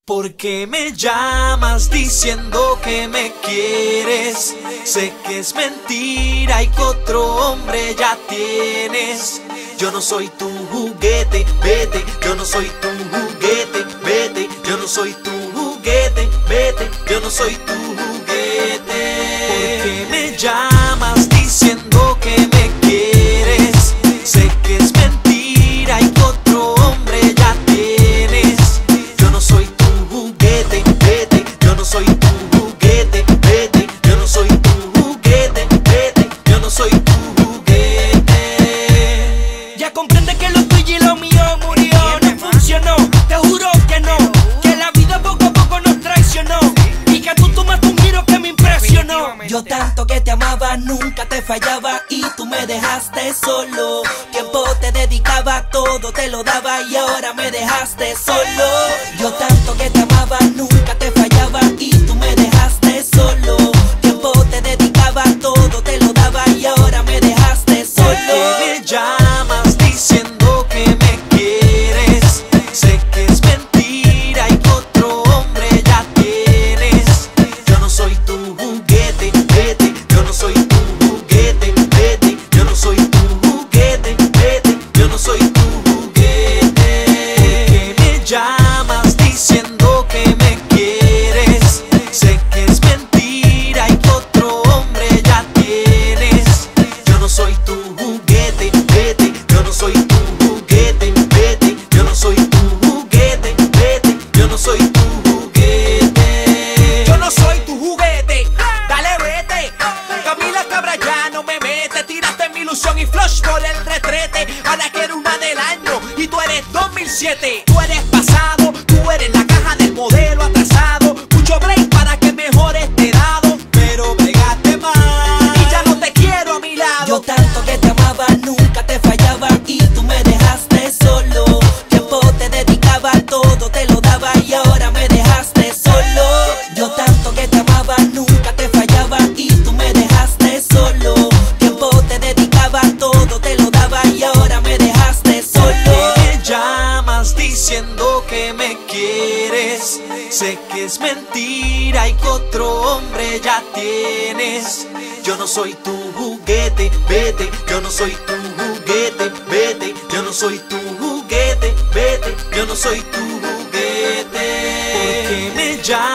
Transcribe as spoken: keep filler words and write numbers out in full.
¿Por qué me llamas diciendo que me quieres? Sé que es mentira y que otro hombre ya tienes. Yo no soy tu juguete, vete. Yo no soy tu juguete, vete. Yo no soy tu juguete, vete. Yo no soy tu juguete. ¿Por qué me llamas diciendo que me quieres? Sé que es mentira y que otro hombre ya tienes. Yo no soy tu juguete, vete. Yo no soy tu juguete, vete. Yo no soy tu juguete, vete. Yo no soy tu juguete. Ya comprende que lo tuyo y lo mío murió, no funcionó, te juro que no. Que la vida poco a poco nos traicionó y que tú tomaste un giro que me impresionó. Yo tanto que te amaba, nunca te fallaba y tú me dejaste solo. Tiempo te dedicaba, todo te lo daba y ahora me dejaste solo. Yo tanto que te amaba, nunca te fallaba y tú me dejaste solo. Tiempo te dedicaba, todo te lo daba y ahora me dejaste solo. ¿Por qué me llamas diciendo que me quieres? Sé que es mentira y que otro hombre ya tienes. Yo no soy tu juguete, vete. Yo no soy tu juguete, vete. Yo no soy tu juguete, vete. Yo no soy tu juguete. ¿Por qué me llamas diciendo que me quieres? Sé que es mentira y que otro hombre ya tienes. Yo no soy tu juguete, vete. Yo no soy tu juguete, vete. Yo no soy tu juguete, vete. Yo no soy tu juguete. Yo no soy tu juguete, dale vete. Camila Cabra ya no me mete. Tiraste mi ilusión y flush por el retrete. Ahora quiero una del año y tú eres dos mil siete. Tú eres pasado, tú eres la caja del modelo atrasado. Mucho break para que mejores te he dado, Pero bregaste mal y ya no te quiero a mi lado. Yo tanto que te amaba, nunca te fallaba y tú me dejaste solo. Tiempo te dedicaba, todo te lo daba y ahora me dejaste solo. Yo tanto que te amaba, nunca te fallaba y tú me dejaste solo. Tiempo te dedicaba, todo te lo daba y ahora me dejaste solo. ¿Por qué me llamas diciendo que me quieres? Sé que es mentira y que otro hombre ya tienes. Yo no soy tu juguete, vete. Yo no soy tu juguete, vete. Yo no soy tu juguete, vete. Yo no soy tu juguete. ¿Por qué me llamas